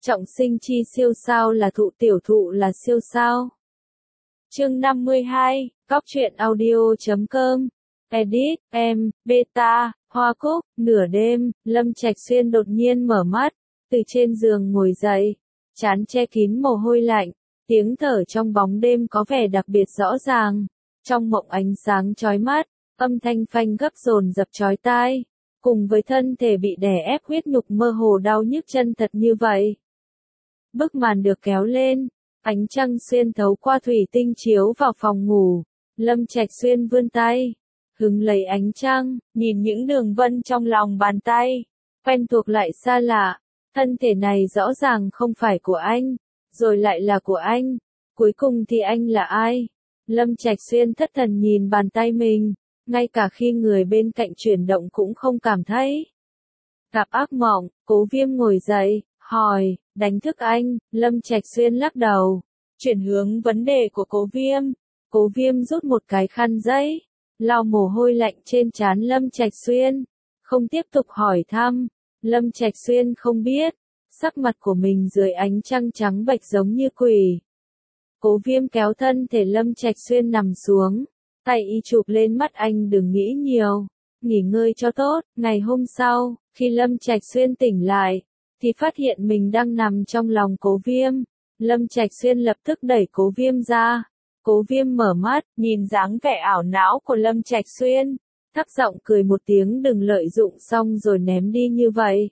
Trọng sinh chi siêu sao là thụ, tiểu thụ là siêu sao. Chương 52, Cóc truyện audio.com. Edit, em, beta, Hoa Cúc. Nửa đêm, Lâm Trạch Xuyên đột nhiên mở mắt, từ trên giường ngồi dậy, trán che kín mồ hôi lạnh, tiếng thở trong bóng đêm có vẻ đặc biệt rõ ràng. Trong mộng ánh sáng chói mắt, âm thanh phanh gấp dồn dập chói tai, cùng với thân thể bị đè ép huyết nhục mơ hồ đau nhức chân thật như vậy. Bức màn được kéo lên, ánh trăng xuyên thấu qua thủy tinh chiếu vào phòng ngủ. Lâm Trạch Xuyên vươn tay, hứng lấy ánh trăng, nhìn những đường vân trong lòng bàn tay, quen thuộc lại xa lạ. Thân thể này rõ ràng không phải của anh, rồi lại là của anh. Cuối cùng thì anh là ai? Lâm Trạch Xuyên thất thần nhìn bàn tay mình, ngay cả khi người bên cạnh chuyển động cũng không cảm thấy. Gặp ác mộng, Cố Viêm ngồi dậy, hỏi, đánh thức anh. Lâm Trạch Xuyên lắc đầu, chuyển hướng vấn đề của Cố Viêm. Cố Viêm rút một cái khăn giấy, lau mồ hôi lạnh trên trán Lâm Trạch Xuyên, không tiếp tục hỏi thăm. Lâm Trạch Xuyên không biết, sắc mặt của mình dưới ánh trăng trắng bệch giống như quỷ. Cố Viêm kéo thân thể Lâm Trạch Xuyên nằm xuống, tay y chụp lên mắt anh, đừng nghĩ nhiều, nghỉ ngơi cho tốt. Ngày hôm sau, khi Lâm Trạch Xuyên tỉnh lại, thì phát hiện mình đang nằm trong lòng Cố Viêm. Lâm Trạch Xuyên lập tức đẩy Cố Viêm ra. Cố Viêm mở mắt, nhìn dáng vẻ ảo não của Lâm Trạch Xuyên, thấp giọng cười một tiếng, đừng lợi dụng xong rồi ném đi như vậy.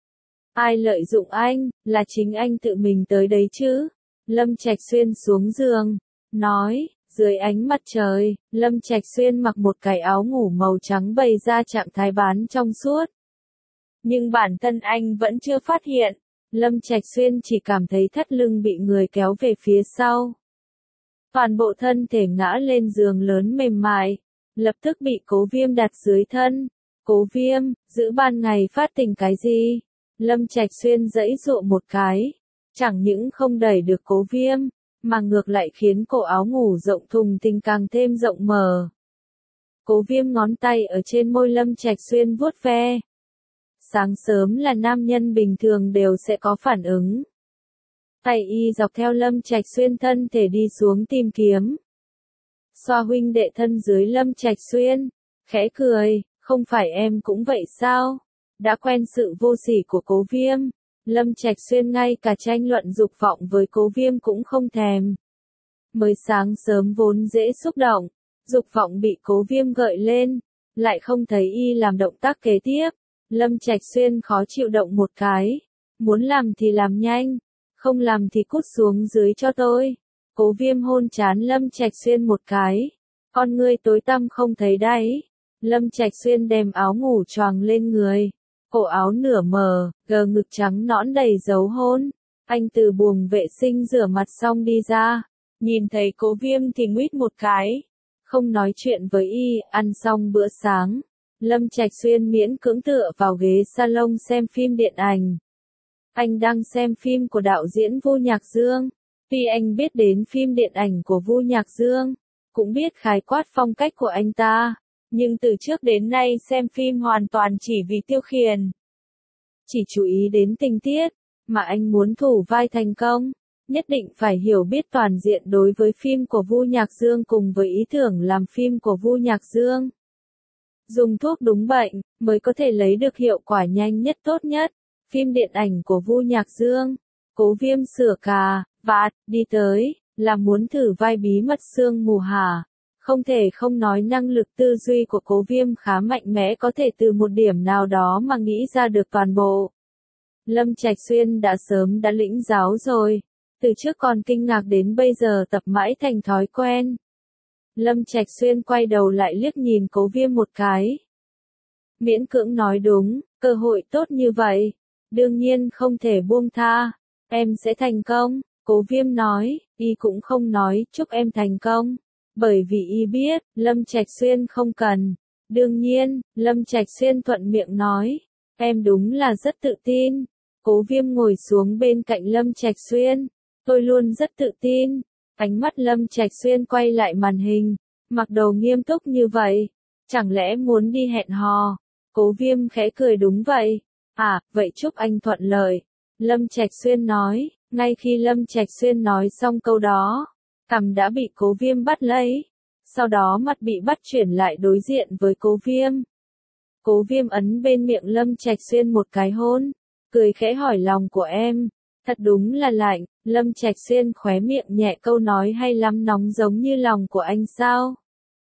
Ai lợi dụng anh, là chính anh tự mình tới đấy chứ. Lâm Trạch Xuyên xuống giường, nói, dưới ánh mặt trời, Lâm Trạch Xuyên mặc một cái áo ngủ màu trắng bày ra trạng thái bán trong suốt. Nhưng bản thân anh vẫn chưa phát hiện, Lâm Trạch Xuyên chỉ cảm thấy thắt lưng bị người kéo về phía sau. Toàn bộ thân thể ngã lên giường lớn mềm mại, lập tức bị Cố Viêm đặt dưới thân. Cố Viêm, giữa ban ngày phát tình cái gì? Lâm Trạch Xuyên giãy giụa một cái, chẳng những không đẩy được Cố Viêm, mà ngược lại khiến cổ áo ngủ rộng thùng thình càng thêm rộng mở. Cố Viêm ngón tay ở trên môi Lâm Trạch Xuyên vuốt ve. Sáng sớm là nam nhân bình thường đều sẽ có phản ứng. Tay y dọc theo Lâm Trạch Xuyên thân thể đi xuống tìm kiếm. Xoa huynh đệ thân dưới Lâm Trạch Xuyên, khẽ cười, không phải em cũng vậy sao? Đã quen sự vô sỉ của Cố Viêm, Lâm Trạch Xuyên ngay cả tranh luận dục vọng với Cố Viêm cũng không thèm. Mới sáng sớm vốn dễ xúc động, dục vọng bị Cố Viêm gợi lên, lại không thấy y làm động tác kế tiếp. Lâm Trạch Xuyên khó chịu động một cái, muốn làm thì làm nhanh, không làm thì cút xuống dưới cho tôi. Cố Viêm hôn trán Lâm Trạch Xuyên một cái, con ngươi tối tăm không thấy đáy. Lâm Trạch Xuyên đem áo ngủ choàng lên người, cổ áo nửa mờ, gờ ngực trắng nõn đầy dấu hôn. Anh từ buồng vệ sinh rửa mặt xong đi ra, nhìn thấy Cố Viêm thì nguýt một cái, không nói chuyện với y. Ăn xong bữa sáng, Lâm Trạch Xuyên miễn cưỡng tựa vào ghế salon xem phim điện ảnh. Anh đang xem phim của đạo diễn Vu Nhạc Dương. Tuy anh biết đến phim điện ảnh của Vu Nhạc Dương, cũng biết khái quát phong cách của anh ta, nhưng từ trước đến nay xem phim hoàn toàn chỉ vì tiêu khiển. Chỉ chú ý đến tình tiết, mà anh muốn thủ vai thành công, nhất định phải hiểu biết toàn diện đối với phim của Vu Nhạc Dương cùng với ý tưởng làm phim của Vu Nhạc Dương. Dùng thuốc đúng bệnh, mới có thể lấy được hiệu quả nhanh nhất tốt nhất. Phim điện ảnh của Vu Nhạc Dương, Cố Viêm sửa cà vạt đi tới, là muốn thử vai bí mật sương mù hả? Không thể không nói năng lực tư duy của Cố Viêm khá mạnh mẽ, có thể từ một điểm nào đó mà nghĩ ra được toàn bộ. Lâm Trạch Xuyên đã sớm đã lĩnh giáo rồi, từ trước còn kinh ngạc đến bây giờ tập mãi thành thói quen. Lâm Trạch Xuyên quay đầu lại liếc nhìn Cố Viêm một cái. Miễn cưỡng nói đúng, cơ hội tốt như vậy, đương nhiên không thể buông tha. Em sẽ thành công, Cố Viêm nói, y cũng không nói chúc em thành công, bởi vì y biết, Lâm Trạch Xuyên không cần. Đương nhiên, Lâm Trạch Xuyên thuận miệng nói, em đúng là rất tự tin. Cố Viêm ngồi xuống bên cạnh Lâm Trạch Xuyên, tôi luôn rất tự tin. Ánh mắt Lâm Trạch Xuyên quay lại màn hình, mặc đầu nghiêm túc như vậy, chẳng lẽ muốn đi hẹn hò? Cố Viêm khẽ cười, đúng vậy. À, vậy chúc anh thuận lợi. Lâm Trạch Xuyên nói, ngay khi Lâm Trạch Xuyên nói xong câu đó, cằm đã bị Cố Viêm bắt lấy, sau đó mặt bị bắt chuyển lại đối diện với Cố Viêm. Cố Viêm ấn bên miệng Lâm Trạch Xuyên một cái hôn, cười khẽ hỏi lòng của em, thật đúng là lạnh. Lâm Trạch Xuyên khóe miệng nhẹ câu nói hay lắm, nóng giống như lòng của anh sao?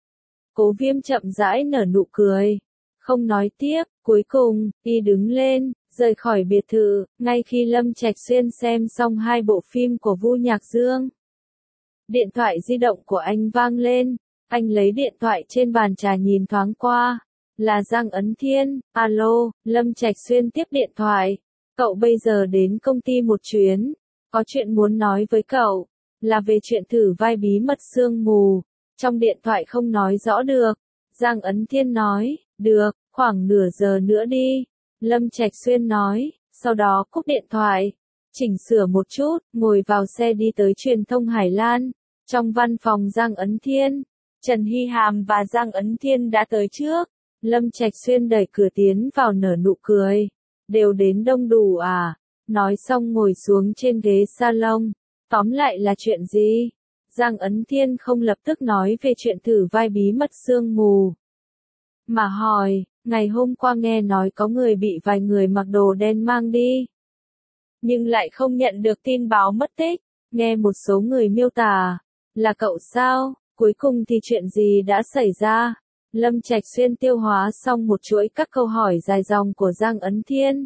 Cố Viêm chậm rãi nở nụ cười, không nói tiếp, cuối cùng, y đứng lên, rời khỏi biệt thự, ngay khi Lâm Trạch Xuyên xem xong 2 bộ phim của Vu Nhạc Dương. Điện thoại di động của anh vang lên, anh lấy điện thoại trên bàn trà nhìn thoáng qua, là Giang Ấn Thiên. Alo, Lâm Trạch Xuyên tiếp điện thoại, cậu bây giờ đến công ty một chuyến, có chuyện muốn nói với cậu, là về chuyện thử vai bí mật sương mù, trong điện thoại không nói rõ được. Giang Ấn Thiên nói, được, khoảng nửa giờ nữa đi. Lâm Trạch Xuyên nói, sau đó cúp điện thoại, chỉnh sửa một chút, ngồi vào xe đi tới truyền thông Hải Lan. Trong văn phòng Giang Ấn Thiên, Trần Hy Hàm và Giang Ấn Thiên đã tới trước. Lâm Trạch Xuyên đẩy cửa tiến vào nở nụ cười, đều đến đông đủ à? Nói xong ngồi xuống trên ghế salon. Tóm lại là chuyện gì? Giang Ấn Thiên không lập tức nói về chuyện thử vai bí mật sương mù, mà hỏi, ngày hôm qua nghe nói có người bị vài người mặc đồ đen mang đi, nhưng lại không nhận được tin báo mất tích. Nghe một số người miêu tả, là cậu sao? Cuối cùng thì chuyện gì đã xảy ra? Lâm Trạch Xuyên tiêu hóa xong một chuỗi các câu hỏi dài dòng của Giang Ấn Thiên,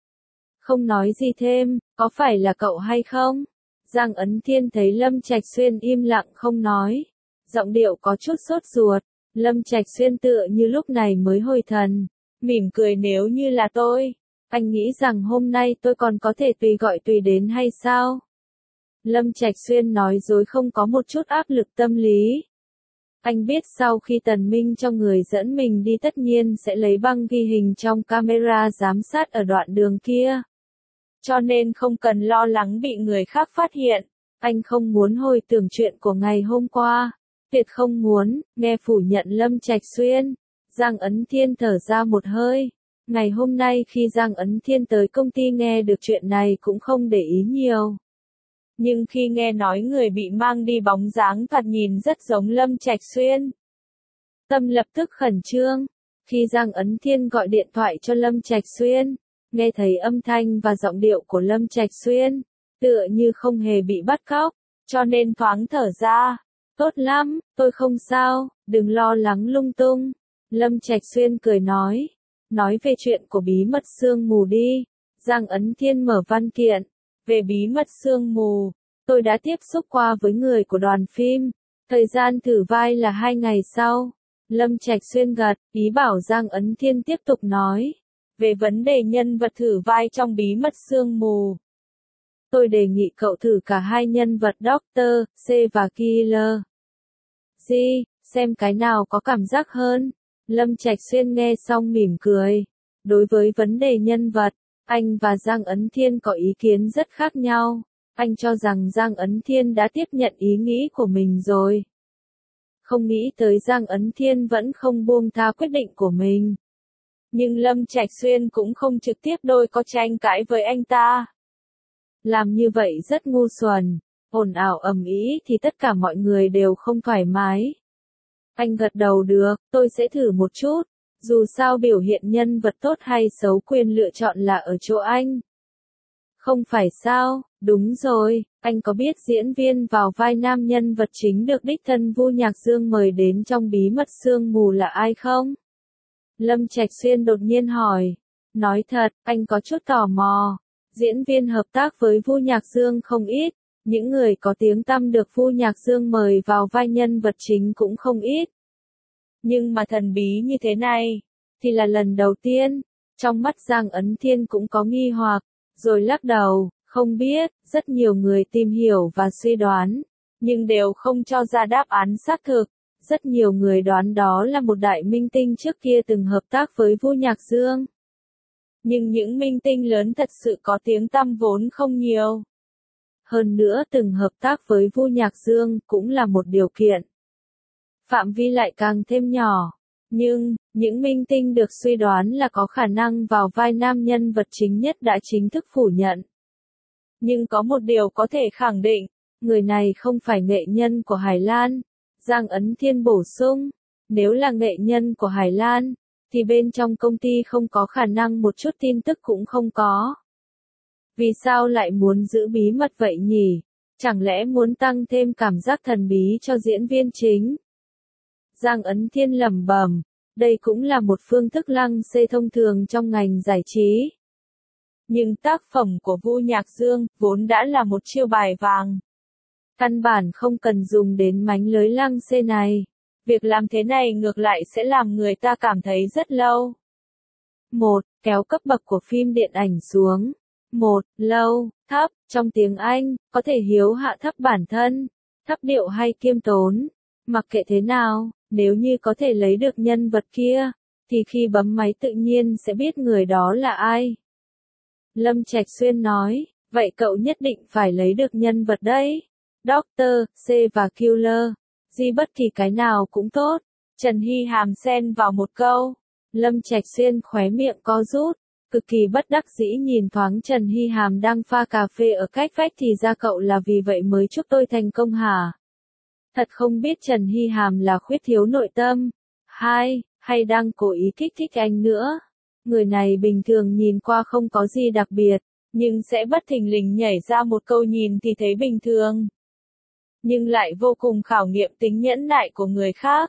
không nói gì thêm. Có phải là cậu hay không? Giang Ấn Thiên thấy Lâm Trạch Xuyên im lặng không nói, giọng điệu có chút sốt ruột. Lâm Trạch Xuyên tựa như lúc này mới hồi thần, mỉm cười, nếu như là tôi, anh nghĩ rằng hôm nay tôi còn có thể tùy gọi tùy đến hay sao? Lâm Trạch Xuyên nói dối không có một chút áp lực tâm lý. Anh biết sau khi Tần Minh cho người dẫn mình đi tất nhiên sẽ lấy băng ghi hình trong camera giám sát ở đoạn đường kia, cho nên không cần lo lắng bị người khác phát hiện. Anh không muốn hồi tưởng chuyện của ngày hôm qua, tuyệt không muốn. Nghe phủ nhận Lâm Trạch Xuyên, Giang Ấn Thiên thở ra một hơi. Ngày hôm nay khi Giang Ấn Thiên tới công ty nghe được chuyện này cũng không để ý nhiều, nhưng khi nghe nói người bị mang đi bóng dáng thoạt nhìn rất giống Lâm Trạch Xuyên, tâm lập tức khẩn trương. Khi Giang Ấn Thiên gọi điện thoại cho Lâm Trạch Xuyên, nghe thấy âm thanh và giọng điệu của Lâm Trạch Xuyên, tựa như không hề bị bắt cóc, cho nên thoáng thở ra. Tốt lắm, tôi không sao, đừng lo lắng lung tung. Lâm Trạch Xuyên cười nói về chuyện của bí mật sương mù đi. Giang Ấn Thiên mở văn kiện, về bí mật sương mù, tôi đã tiếp xúc qua với người của đoàn phim, thời gian thử vai là 2 ngày sau. Lâm Trạch Xuyên gật, ý bảo Giang Ấn Thiên tiếp tục nói về vấn đề nhân vật thử vai trong bí mật sương mù. Tôi đề nghị cậu thử cả 2 nhân vật Doctor C và Killer G, xem cái nào có cảm giác hơn. Lâm Trạch Xuyên nghe xong mỉm cười. Đối với vấn đề nhân vật, anh và Giang Ấn Thiên có ý kiến rất khác nhau. Anh cho rằng Giang Ấn Thiên đã tiếp nhận ý nghĩ của mình rồi. Không nghĩ tới Giang Ấn Thiên vẫn không buông tha quyết định của mình. Nhưng Lâm Trạch Xuyên cũng không trực tiếp đôi có tranh cãi với anh ta. Làm như vậy rất ngu xuẩn, ồn ào ầm ĩ thì tất cả mọi người đều không thoải mái. Anh gật đầu được, tôi sẽ thử một chút. Dù sao biểu hiện nhân vật tốt hay xấu quyền lựa chọn là ở chỗ anh. Không phải sao? Đúng rồi, anh có biết diễn viên vào vai nam nhân vật chính được đích thân Vu Nhạc Dương mời đến trong bí mật sương mù là ai không? Lâm Trạch Xuyên đột nhiên hỏi. Nói thật, anh có chút tò mò. Diễn viên hợp tác với Vu Nhạc Dương không ít, những người có tiếng tăm được Vu Nhạc Dương mời vào vai nhân vật chính cũng không ít. Nhưng mà thần bí như thế này, thì là lần đầu tiên. Trong mắt Giang Ấn Thiên cũng có nghi hoặc, rồi lắc đầu, không biết. Rất nhiều người tìm hiểu và suy đoán, nhưng đều không cho ra đáp án xác thực. Rất nhiều người đoán đó là một đại minh tinh trước kia từng hợp tác với Vu Nhạc Dương. Nhưng những minh tinh lớn thật sự có tiếng tăm vốn không nhiều. Hơn nữa từng hợp tác với Vu Nhạc Dương cũng là một điều kiện. Phạm vi lại càng thêm nhỏ. Nhưng, những minh tinh được suy đoán là có khả năng vào vai nam nhân vật chính nhất đã chính thức phủ nhận. Nhưng có một điều có thể khẳng định, người này không phải nghệ nhân của Hải Lan. Giang Ấn Thiên bổ sung, nếu là nghệ nhân của Hải Lan, thì bên trong công ty không có khả năng một chút tin tức cũng không có. Vì sao lại muốn giữ bí mật vậy nhỉ? Chẳng lẽ muốn tăng thêm cảm giác thần bí cho diễn viên chính? Giang Ấn Thiên lẩm bẩm, đây cũng là một phương thức lăng xê thông thường trong ngành giải trí. Nhưng tác phẩm của Vu Nhạc Dương vốn đã là một chiêu bài vàng. Căn bản không cần dùng đến mánh lới lăng xê này. Việc làm thế này ngược lại sẽ làm người ta cảm thấy rất lâu. 1. Kéo cấp bậc của phim điện ảnh xuống. 1. Low, thấp, trong tiếng Anh, có thể hiếu hạ thấp bản thân, thấp điệu hay kiêm tốn. Mặc kệ thế nào, nếu như có thể lấy được nhân vật kia, thì khi bấm máy tự nhiên sẽ biết người đó là ai. Lâm Trạch Xuyên nói, vậy cậu nhất định phải lấy được nhân vật đấy. Doctor, C và Killer. Gì bất kỳ cái nào cũng tốt. Trần Hy Hàm xen vào một câu. Lâm Trạch Xuyên khóe miệng co rút, cực kỳ bất đắc dĩ nhìn thoáng Trần Hy Hàm đang pha cà phê ở cách vách thì ra cậu là vì vậy mới chúc tôi thành công hả? Thật không biết Trần Hy Hàm là khuyết thiếu nội tâm. Hay đang cố ý kích thích anh nữa. Người này bình thường nhìn qua không có gì đặc biệt, nhưng sẽ bất thình lình nhảy ra một câu nhìn thì thấy bình thường. Nhưng lại vô cùng khảo nghiệm tính nhẫn nại của người khác.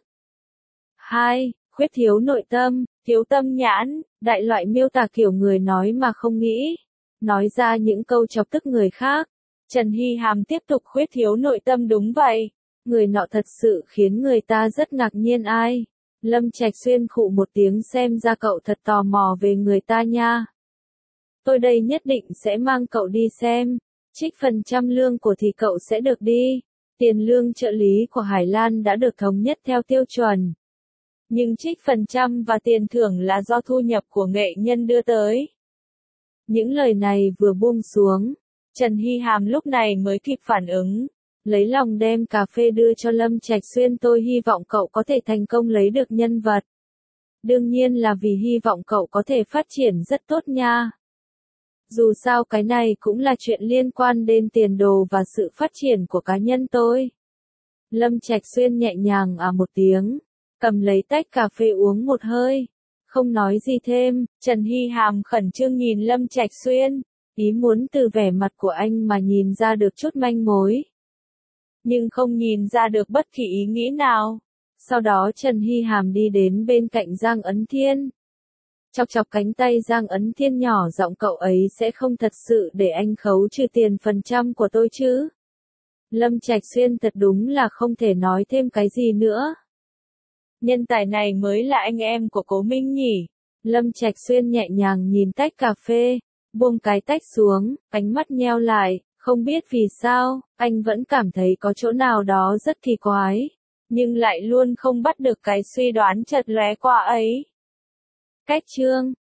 2. Khuyết thiếu nội tâm, thiếu tâm nhãn, đại loại miêu tả kiểu người nói mà không nghĩ. Nói ra những câu chọc tức người khác. Trần Hy Hàm tiếp tục khuyết thiếu nội tâm đúng vậy. Người nọ thật sự khiến người ta rất ngạc nhiên ai. Lâm Trạch Xuyên khụ một tiếng xem ra cậu thật tò mò về người ta nha. Tôi đây nhất định sẽ mang cậu đi xem. Trích phần trăm lương của thì cậu sẽ được đi. Tiền lương trợ lý của Hải Lan đã được thống nhất theo tiêu chuẩn. Nhưng trích phần trăm và tiền thưởng là do thu nhập của nghệ nhân đưa tới. Những lời này vừa buông xuống, Trần Hy Hàm lúc này mới kịp phản ứng. Lấy lòng đem cà phê đưa cho Lâm Trạch Xuyên, tôi hy vọng cậu có thể thành công lấy được nhân vật. Đương nhiên là vì hy vọng cậu có thể phát triển rất tốt nha. Dù sao cái này cũng là chuyện liên quan đến tiền đồ và sự phát triển của cá nhân tôi. Lâm Trạch Xuyên nhẹ nhàng một tiếng, cầm lấy tách cà phê uống một hơi. Không nói gì thêm, Trần Hy Hàm khẩn trương nhìn Lâm Trạch Xuyên, ý muốn từ vẻ mặt của anh mà nhìn ra được chút manh mối. Nhưng không nhìn ra được bất kỳ ý nghĩ nào. Sau đó Trần Hy Hàm đi đến bên cạnh Giang Ấn Thiên. Chọc chọc cánh tay Giang Ấn Thiên nhỏ giọng, cậu ấy sẽ không thật sự để anh khấu trừ tiền phần trăm của tôi chứ? Lâm Trạch Xuyên thật đúng là không thể nói thêm cái gì nữa. Nhân tài này mới là anh em của Cố Minh nhỉ? Lâm Trạch Xuyên nhẹ nhàng nhìn tách cà phê, buông cái tách xuống, ánh mắt nheo lại, không biết vì sao, anh vẫn cảm thấy có chỗ nào đó rất kỳ quái, nhưng lại luôn không bắt được cái suy đoán chợt lóe qua ấy. Cách chương